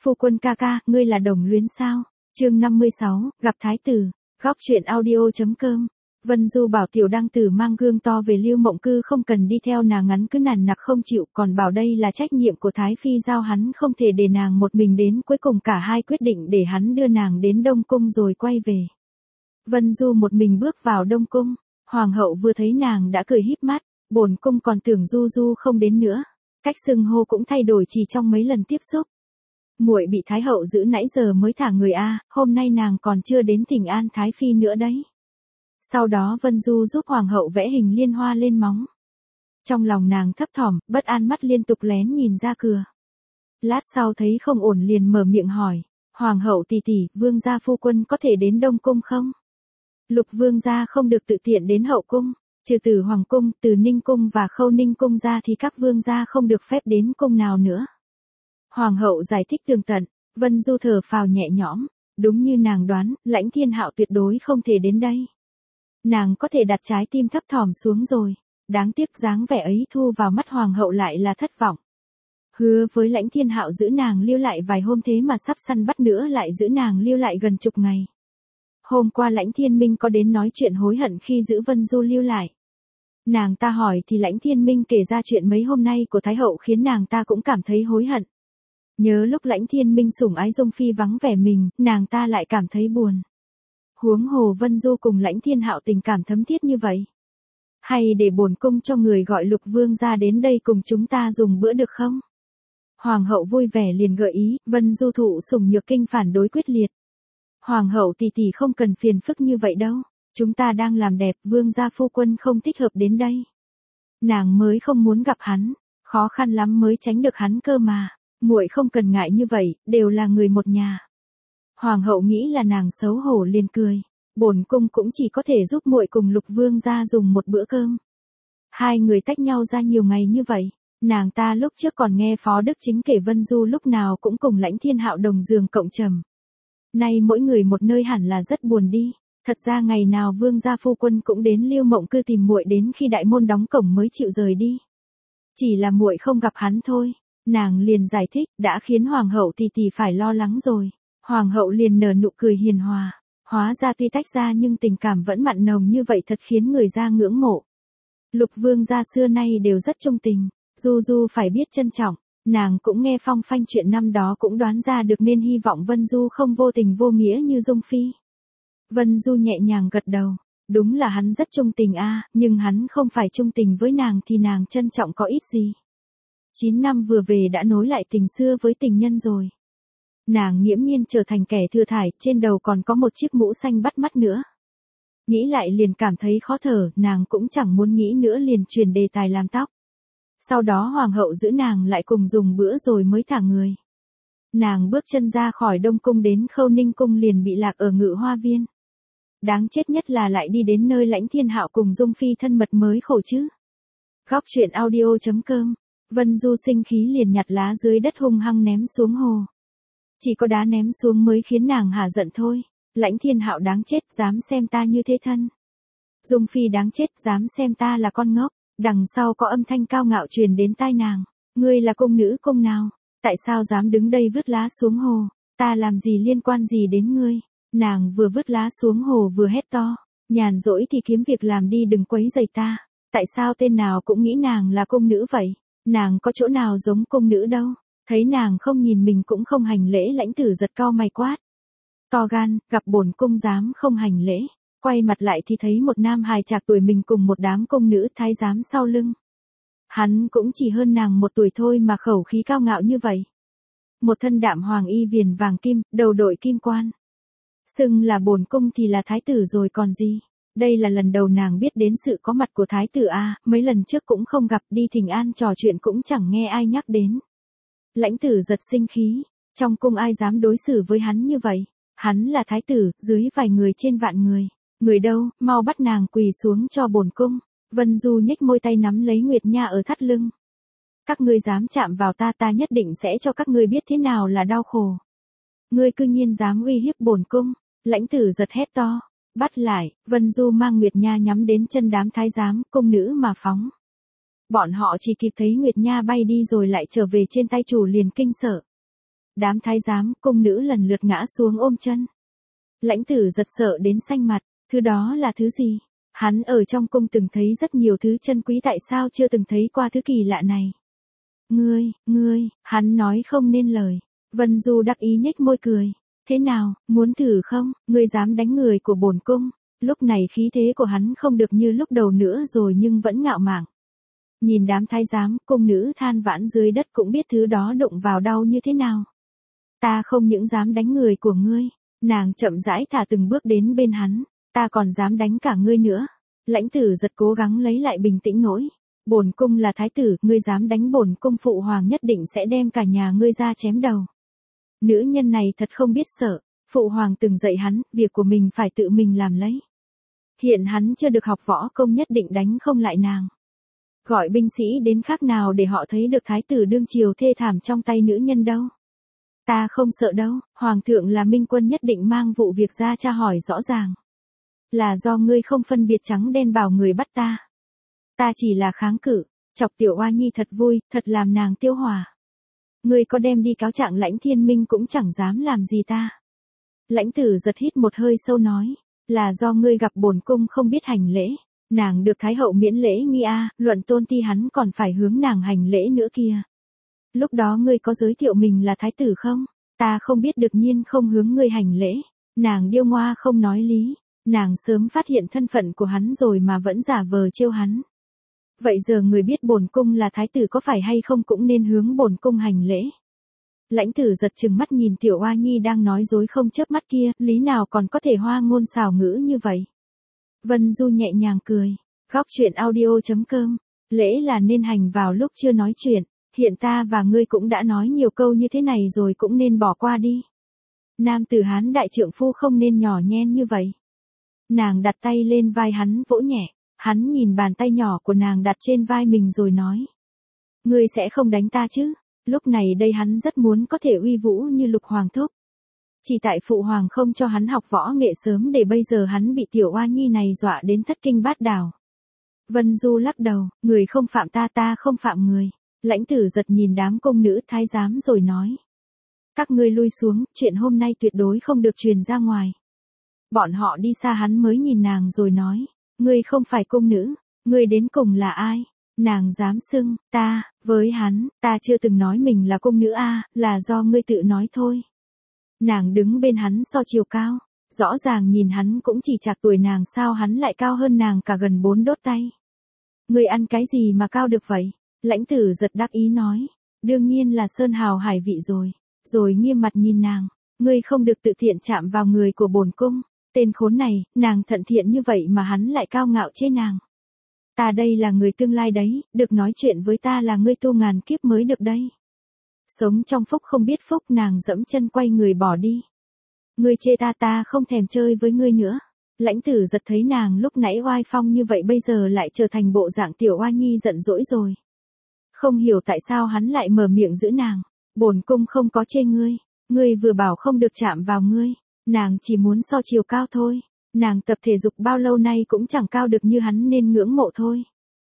Phu quân ca ca, ngươi là Đồng Luyến sao? Chương 56, gặp thái tử. Góc truyện audio.com. Vân Du bảo Tiểu Đăng Tử mang gương to về Lưu Mộng Cư, không cần đi theo nàng, ngắn cứ nản nặc không chịu, còn bảo đây là trách nhiệm của Thái Phi giao hắn, không thể để nàng một mình đến. Cuối cùng cả hai quyết định để hắn đưa nàng đến Đông Cung rồi quay về. Vân Du một mình bước vào Đông Cung. Hoàng hậu vừa thấy nàng đã cười híp mắt. Bổn cung còn tưởng Du Du không đến nữa. Cách xưng hô cũng thay đổi chỉ trong mấy lần tiếp xúc. Muội bị Thái hậu giữ nãy giờ mới thả người a, hôm nay nàng còn chưa đến thỉnh an Thái Phi nữa đấy. Sau đó Vân Du giúp Hoàng hậu vẽ hình liên hoa lên móng. Trong lòng nàng thấp thỏm, bất an, mắt liên tục lén nhìn ra cửa. Lát sau thấy không ổn liền mở miệng hỏi, Hoàng hậu tỷ tỷ, vương gia phu quân có thể đến Đông Cung không? Lục vương gia không được tự tiện đến hậu cung, trừ từ Hoàng cung, từ Ninh cung và Khâu Ninh cung ra thì các vương gia không được phép đến cung nào nữa. Hoàng hậu giải thích tường tận. Vân Du thở phào nhẹ nhõm, đúng như nàng đoán, Lãnh Thiên Hạo tuyệt đối không thể đến đây. Nàng có thể đặt trái tim thấp thỏm xuống rồi, đáng tiếc dáng vẻ ấy thu vào mắt hoàng hậu lại là thất vọng. Hứa với Lãnh Thiên Hạo giữ nàng lưu lại vài hôm, thế mà sắp săn bắt nữa lại giữ nàng lưu lại gần chục ngày. Hôm qua Lãnh Thiên Minh có đến nói chuyện hối hận khi giữ Vân Du lưu lại. Nàng ta hỏi thì Lãnh Thiên Minh kể ra chuyện mấy hôm nay của Thái hậu khiến nàng ta cũng cảm thấy hối hận. Nhớ lúc Lãnh Thiên Minh sủng ái Dung Phi vắng vẻ mình, nàng ta lại cảm thấy buồn. Huống hồ Vân Du cùng Lãnh Thiên Hạo tình cảm thấm thiết như vậy. Hay để bổn cung cho người gọi Lục vương ra đến đây cùng chúng ta dùng bữa được không? Hoàng hậu vui vẻ liền gợi ý. Vân Du thụ sủng nhược kinh phản đối quyết liệt. Hoàng hậu tỷ tỷ không cần phiền phức như vậy đâu. Chúng ta đang làm đẹp, vương gia phu quân không thích hợp đến đây. Nàng mới không muốn gặp hắn, khó khăn lắm mới tránh được hắn cơ mà. Muội không cần ngại như vậy, đều là người một nhà. Hoàng hậu nghĩ là nàng xấu hổ liền cười. Bổn cung cũng chỉ có thể giúp muội cùng Lục vương gia dùng một bữa cơm. Hai người tách nhau ra nhiều ngày như vậy, nàng ta lúc trước còn nghe Phó Đức Chính kể Vân Du lúc nào cũng cùng Lãnh Thiên Hạo đồng giường cộng trầm. Nay mỗi người một nơi hẳn là rất buồn đi. Thật ra ngày nào vương gia phu quân cũng đến Lưu Mộng Cư tìm muội đến khi đại môn đóng cổng mới chịu rời đi. Chỉ là muội không gặp hắn thôi. Nàng liền giải thích, đã khiến hoàng hậu tỷ tỷ phải lo lắng rồi. Hoàng hậu liền nở nụ cười hiền hòa. Hóa ra tuy tách ra nhưng tình cảm vẫn mặn nồng như vậy, thật khiến người ra ngưỡng mộ. Lục vương gia xưa nay đều rất trung tình, Du Du phải biết trân trọng. Nàng cũng nghe phong phanh chuyện năm đó cũng đoán ra được nên hy vọng Vân Du không vô tình vô nghĩa như Dung Phi. Vân Du nhẹ nhàng gật đầu. Đúng là hắn rất trung tình a, nhưng hắn không phải trung tình với nàng thì nàng trân trọng có ít gì. 9 năm vừa về đã nối lại tình xưa với tình nhân rồi. Nàng nghiễm nhiên trở thành kẻ thừa thải, trên đầu còn có một chiếc mũ xanh bắt mắt nữa. Nghĩ lại liền cảm thấy khó thở, nàng cũng chẳng muốn nghĩ nữa liền chuyển đề tài làm tóc. Sau đó hoàng hậu giữ nàng lại cùng dùng bữa rồi mới thả người. Nàng bước chân ra khỏi Đông Cung đến Khâu Ninh Cung liền bị lạc ở Ngự Hoa Viên. Đáng chết nhất là lại đi đến nơi Lãnh Thiên Hạo cùng Dung Phi thân mật mới khổ chứ. Góc truyện audio.com. Vân Du sinh khí liền nhặt lá dưới đất hung hăng ném xuống hồ. Chỉ có đá ném xuống mới khiến nàng hả giận thôi. Lãnh Thiên Hạo đáng chết, dám xem ta như thế thân. Dung Phi đáng chết, dám xem ta là con ngốc. Đằng sau có âm thanh cao ngạo truyền đến tai nàng. Ngươi là cung nữ cung nào? Tại sao dám đứng đây vứt lá xuống hồ? Ta làm gì liên quan gì đến ngươi? Nàng vừa vứt lá xuống hồ vừa hét to. Nhàn rỗi thì kiếm việc làm đi, đừng quấy rầy ta. Tại sao tên nào cũng nghĩ nàng là cung nữ vậy? Nàng có chỗ nào giống cung nữ đâu. Thấy nàng không nhìn mình cũng không hành lễ, Lãnh Tử giật cau mày quát. To gan, gặp bổn cung dám không hành lễ. Quay mặt lại thì thấy một nam hài trạc tuổi mình cùng một đám cung nữ thái giám sau lưng. Hắn cũng chỉ hơn nàng một tuổi thôi mà khẩu khí cao ngạo như vậy. Một thân đạm hoàng y viền vàng kim, đầu đội kim quan. Xưng là bổn cung thì là thái tử rồi còn gì. Đây là lần đầu nàng biết đến sự có mặt của thái tử a, mấy lần trước cũng không gặp, đi thỉnh an trò chuyện cũng chẳng nghe ai nhắc đến. Lãnh Tử giật sinh khí, trong cung ai dám đối xử với hắn như vậy? Hắn là thái tử, dưới vài người trên vạn người. Người đâu, mau bắt nàng quỳ xuống cho bổn cung. Vân Du nhếch môi tay nắm lấy Nguyệt Nha ở thắt lưng. Các ngươi dám chạm vào ta, ta nhất định sẽ cho các ngươi biết thế nào là đau khổ. Ngươi cư nhiên dám uy hiếp bổn cung. Lãnh Tử giật hét to. Bắt lại. Vân Du mang Nguyệt Nha nhắm đến chân đám thái giám, cung nữ mà phóng. Bọn họ chỉ kịp thấy Nguyệt Nha bay đi rồi lại trở về trên tay chủ liền kinh sợ. Đám thái giám, cung nữ lần lượt ngã xuống ôm chân. Lãnh Tử Giật sợ đến xanh mặt, thứ đó là thứ gì? Hắn ở trong cung từng thấy rất nhiều thứ chân quý, tại sao chưa từng thấy qua thứ kỳ lạ này? Ngươi, hắn nói không nên lời. Vân Du đắc ý nhếch môi cười. Thế nào, muốn thử không? Ngươi dám đánh người của bổn cung? Lúc này khí thế của hắn không được như lúc đầu nữa rồi nhưng vẫn ngạo mạn. Nhìn đám thái giám, cung nữ than vãn dưới đất cũng biết thứ đó đụng vào đau như thế nào. Ta không những dám đánh người của ngươi, nàng chậm rãi thả từng bước đến bên hắn, ta còn dám đánh cả ngươi nữa. Lãnh Tử Giật cố gắng lấy lại bình tĩnh nỗi. Bổn cung là thái tử, ngươi dám đánh bổn cung, phụ hoàng nhất định sẽ đem cả nhà ngươi ra chém đầu. Nữ nhân này thật không biết sợ, phụ hoàng từng dạy hắn, việc của mình phải tự mình làm lấy. Hiện hắn chưa được học võ công, nhất định đánh không lại nàng. Gọi binh sĩ đến khác nào để họ thấy được thái tử đương triều thê thảm trong tay nữ nhân đâu. Ta không sợ đâu, hoàng thượng là minh quân, nhất định mang vụ việc ra tra hỏi rõ ràng. Là do ngươi không phân biệt trắng đen bảo người bắt ta. Ta chỉ là kháng cự, chọc Tiểu Oa Nhi thật vui, thật làm nàng tiêu hòa. Ngươi có đem đi cáo trạng Lãnh Thiên Minh cũng chẳng dám làm gì ta. Lãnh Tử Giật hít một hơi sâu nói, là do ngươi gặp bổn cung không biết hành lễ. Nàng được thái hậu miễn lễ nghi a, luận tôn ti hắn còn phải hướng nàng hành lễ nữa kia. Lúc đó ngươi có giới thiệu mình là thái tử không? Ta không biết, được nhiên không hướng ngươi hành lễ. Nàng điêu ngoa không nói lý, nàng sớm phát hiện thân phận của hắn rồi mà vẫn giả vờ trêu hắn. Vậy giờ người biết bổn cung là thái tử có phải hay không cũng nên hướng bổn cung hành lễ. Lãnh Tử Giật trừng mắt nhìn Tiểu Oa Nhi đang nói dối không chớp mắt kia, lý nào còn có thể hoa ngôn xảo ngữ như vậy. Vân Du nhẹ nhàng cười. Góc truyện audio.com. Lễ là nên hành vào lúc chưa nói chuyện. Hiện ta và ngươi cũng đã nói nhiều câu như thế này rồi, cũng nên bỏ qua đi. Nam tử Hán đại trượng phu không nên nhỏ nhen như vậy. Nàng đặt tay lên vai hắn vỗ nhẹ. Hắn nhìn bàn tay nhỏ của nàng đặt trên vai mình rồi nói. Ngươi sẽ không đánh ta chứ? Lúc này đây hắn rất muốn có thể uy vũ như Lục Hoàng thúc. Chỉ tại phụ hoàng không cho hắn học võ nghệ sớm, để bây giờ hắn bị Tiểu Oa Nhi này dọa đến thất kinh bát đảo. Vân Du lắc đầu, người không phạm ta, ta không phạm người. Lãnh Tử Giật nhìn đám cung nữ thái giám rồi nói. Các ngươi lui xuống, chuyện hôm nay tuyệt đối không được truyền ra ngoài. Bọn họ đi xa, hắn mới nhìn nàng rồi nói. Ngươi không phải cung nữ, ngươi đến cùng là ai? Nàng dám xưng, ta, với hắn, ta chưa từng nói mình là cung nữ a, là do ngươi tự nói thôi. Nàng đứng bên hắn so chiều cao, rõ ràng nhìn hắn cũng chỉ chạc tuổi nàng, sao hắn lại cao hơn nàng cả gần 4 đốt tay. Ngươi ăn cái gì mà cao được vậy? Lãnh Tử Giật đắc ý nói, đương nhiên là sơn hào hải vị rồi. Rồi nghiêm mặt nhìn nàng, ngươi không được tự tiện chạm vào người của bổn cung. Tên khốn này, nàng thận thiện như vậy mà hắn lại cao ngạo chê nàng. Ta đây là người tương lai đấy, được nói chuyện với ta là ngươi tu ngàn kiếp mới được đây. Sống trong phúc không biết phúc, nàng dẫm chân quay người bỏ đi. Ngươi chê ta, ta không thèm chơi với ngươi nữa. Lãnh Tử Giật thấy nàng lúc nãy oai phong như vậy bây giờ lại trở thành bộ dạng Tiểu Oa Nhi giận dỗi rồi. Không hiểu tại sao hắn lại mở miệng giữ nàng. Bổn cung không có chê ngươi, ngươi vừa bảo không được chạm vào ngươi. Nàng chỉ muốn so chiều cao thôi. Nàng tập thể dục bao lâu nay cũng chẳng cao được như hắn nên ngưỡng mộ thôi.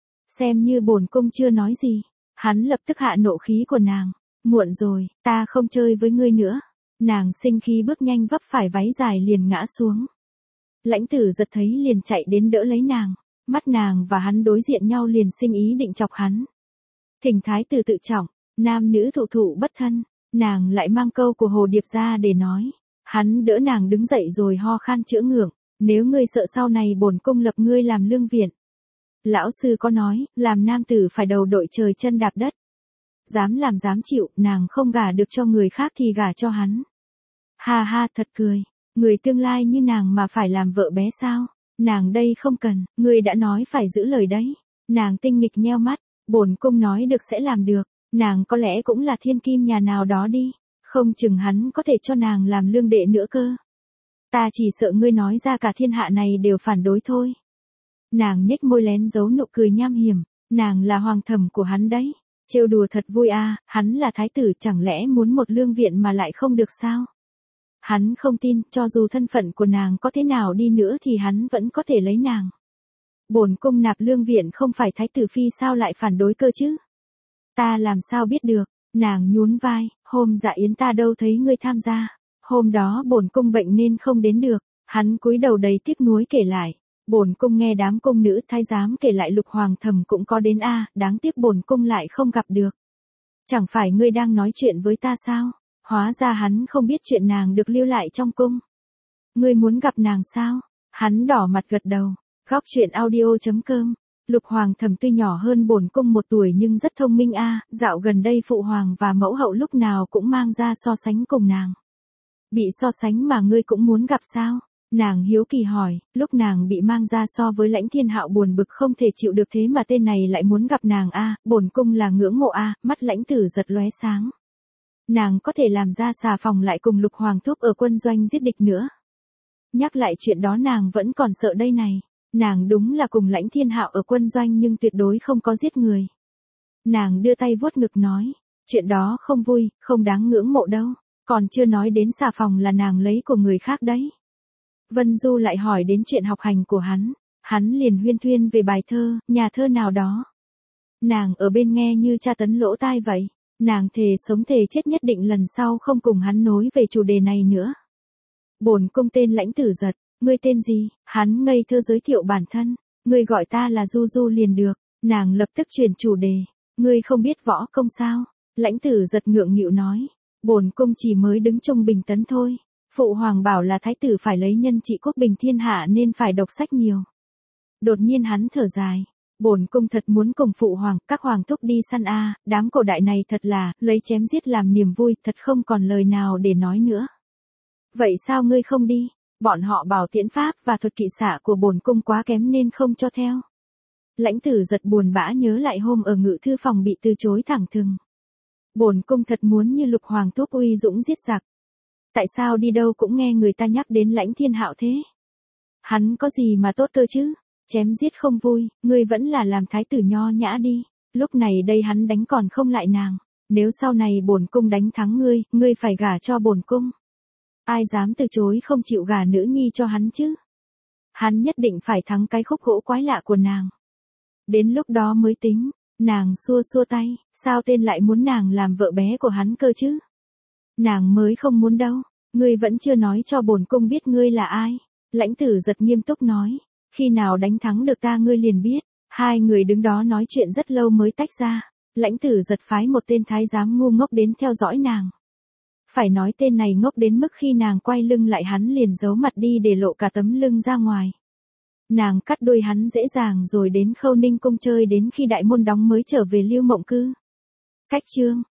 Xem như bổn cung chưa nói gì. Hắn lập tức hạ nộ khí của nàng. Muộn rồi, ta không chơi với ngươi nữa. Nàng sinh khí bước nhanh vấp phải váy dài liền ngã xuống. Lãnh Tử Giật thấy liền chạy đến đỡ lấy nàng. Mắt nàng và hắn đối diện nhau liền sinh ý định chọc hắn. Thỉnh thái tử tự trọng, nam nữ thụ thụ bất thân. Nàng lại mang câu của Hồ Điệp ra để nói. Hắn đỡ nàng đứng dậy rồi ho khan chữa ngượng. Nếu ngươi sợ sau này bổn cung lập ngươi làm lương viện. Lão sư có nói, làm nam tử phải đầu đội trời chân đạp đất. Dám làm dám chịu, nàng không gả được cho người khác thì gả cho hắn. Ha ha, thật cười. Người tương lai như nàng mà phải làm vợ bé sao? Nàng đây không cần, ngươi đã nói phải giữ lời đấy. Nàng tinh nghịch nheo mắt, bổn cung nói được sẽ làm được. Nàng có lẽ cũng là thiên kim nhà nào đó đi. Không chừng hắn có thể cho nàng làm lương đệ nữa cơ. Ta chỉ sợ ngươi nói ra cả thiên hạ này đều phản đối thôi. Nàng nhếch môi lén giấu nụ cười nham hiểm. Nàng là hoàng thẩm của hắn đấy. Trêu đùa thật vui à, hắn là thái tử, chẳng lẽ muốn một lương viện mà lại không được sao? Hắn không tin, cho dù thân phận của nàng có thế nào đi nữa thì hắn vẫn có thể lấy nàng. Bổn cung nạp lương viện không phải thái tử phi sao lại phản đối cơ chứ? Ta làm sao biết được? Nàng nhún vai, Hôm dạ yến ta đâu thấy ngươi tham gia. Hôm đó bổn cung bệnh nên không đến được. Hắn cúi đầu đầy tiếc nuối kể lại. Bổn cung nghe đám cung nữ thái giám kể lại Lục Hoàng Thầm cũng có đến đáng tiếc bổn cung lại không gặp được. Chẳng phải ngươi đang nói chuyện với ta sao? Hóa ra hắn không biết chuyện nàng được lưu lại trong cung. Ngươi muốn gặp nàng sao? Hắn đỏ mặt gật đầu. Góc truyện audio.com. Lục Hoàng Thầm tuy nhỏ hơn bổn cung 1 tuổi nhưng rất thông minh dạo gần đây phụ hoàng và mẫu hậu lúc nào cũng mang ra so sánh cùng nàng. Bị so sánh mà ngươi cũng muốn gặp sao? Nàng hiếu kỳ hỏi, lúc nàng bị mang ra so với Lãnh Thiên Hạo buồn bực không thể chịu được thế mà tên này lại muốn gặp nàng bổn cung là ngưỡng mộ mắt Lãnh Tử giật lóe sáng. Nàng có thể làm ra xà phòng lại cùng Lục Hoàng thúc ở quân doanh giết địch nữa. Nhắc lại chuyện đó nàng vẫn còn sợ đây này. Nàng đúng là cùng Lãnh Thiên Hạo ở quân doanh nhưng tuyệt đối không có giết người. Nàng đưa tay vuốt ngực nói, chuyện đó không vui, không đáng ngưỡng mộ đâu. Còn chưa nói đến xà phòng là nàng lấy của người khác đấy. Vân Du lại hỏi đến chuyện học hành của hắn liền huyên thuyên về bài thơ, nhà thơ nào đó. Nàng ở bên nghe như tra tấn lỗ tai vậy. Nàng thề sống thề chết nhất định lần sau không cùng hắn nối về chủ đề này nữa. Bổn cung tên Lãnh Tử Giật, ngươi tên gì? Hắn ngây thơ giới thiệu bản thân, ngươi gọi ta là Du Du liền được. Nàng lập tức chuyển chủ đề, ngươi không biết võ công sao? Lãnh Tử Giật ngượng nghịu nói, bổn cung chỉ mới đứng trung bình tấn thôi. Phụ hoàng bảo là thái tử phải lấy nhân trị quốc bình thiên hạ nên phải đọc sách nhiều. Đột nhiên hắn thở dài, bổn cung thật muốn cùng phụ hoàng, các hoàng thúc đi săn đám cổ đại này thật là lấy chém giết làm niềm vui, thật không còn lời nào để nói nữa. Vậy sao ngươi không đi? Bọn họ bảo tiễn pháp và thuật kỵ xạ của bổn cung quá kém nên không cho theo. Lãnh Tử Giật buồn bã nhớ lại hôm ở ngự thư phòng bị từ chối thẳng thừng. Bổn cung thật muốn như Lục Hoàng thúc uy dũng giết giặc. Tại sao đi đâu cũng nghe người ta nhắc đến Lãnh Thiên Hạo thế? Hắn có gì mà tốt cơ chứ? Chém giết không vui, ngươi vẫn là làm thái tử nho nhã đi. Lúc này đây hắn đánh còn không lại nàng. Nếu sau này bổn cung đánh thắng ngươi phải gả cho bổn cung. Ai dám từ chối không chịu gả nữ nhi cho hắn chứ? Hắn nhất định phải thắng cái khúc gỗ quái lạ của nàng. Đến lúc đó mới tính. Nàng xua xua tay, sao tên lại muốn nàng làm vợ bé của hắn cơ chứ? Nàng mới không muốn đâu, ngươi vẫn chưa nói cho bổn cung biết ngươi là ai. Lãnh Tử Giật nghiêm túc nói, khi nào đánh thắng được ta ngươi liền biết. Hai người đứng đó nói chuyện rất lâu mới tách ra. Lãnh Tử Giật phái một tên thái giám ngu ngốc đến theo dõi nàng. Phải nói tên này ngốc đến mức khi nàng quay lưng lại hắn liền giấu mặt đi để lộ cả tấm lưng ra ngoài. Nàng cắt đuôi hắn dễ dàng rồi đến Khâu Ninh cung chơi đến khi đại môn đóng mới trở về Lưu Mộng Cư. Cách chương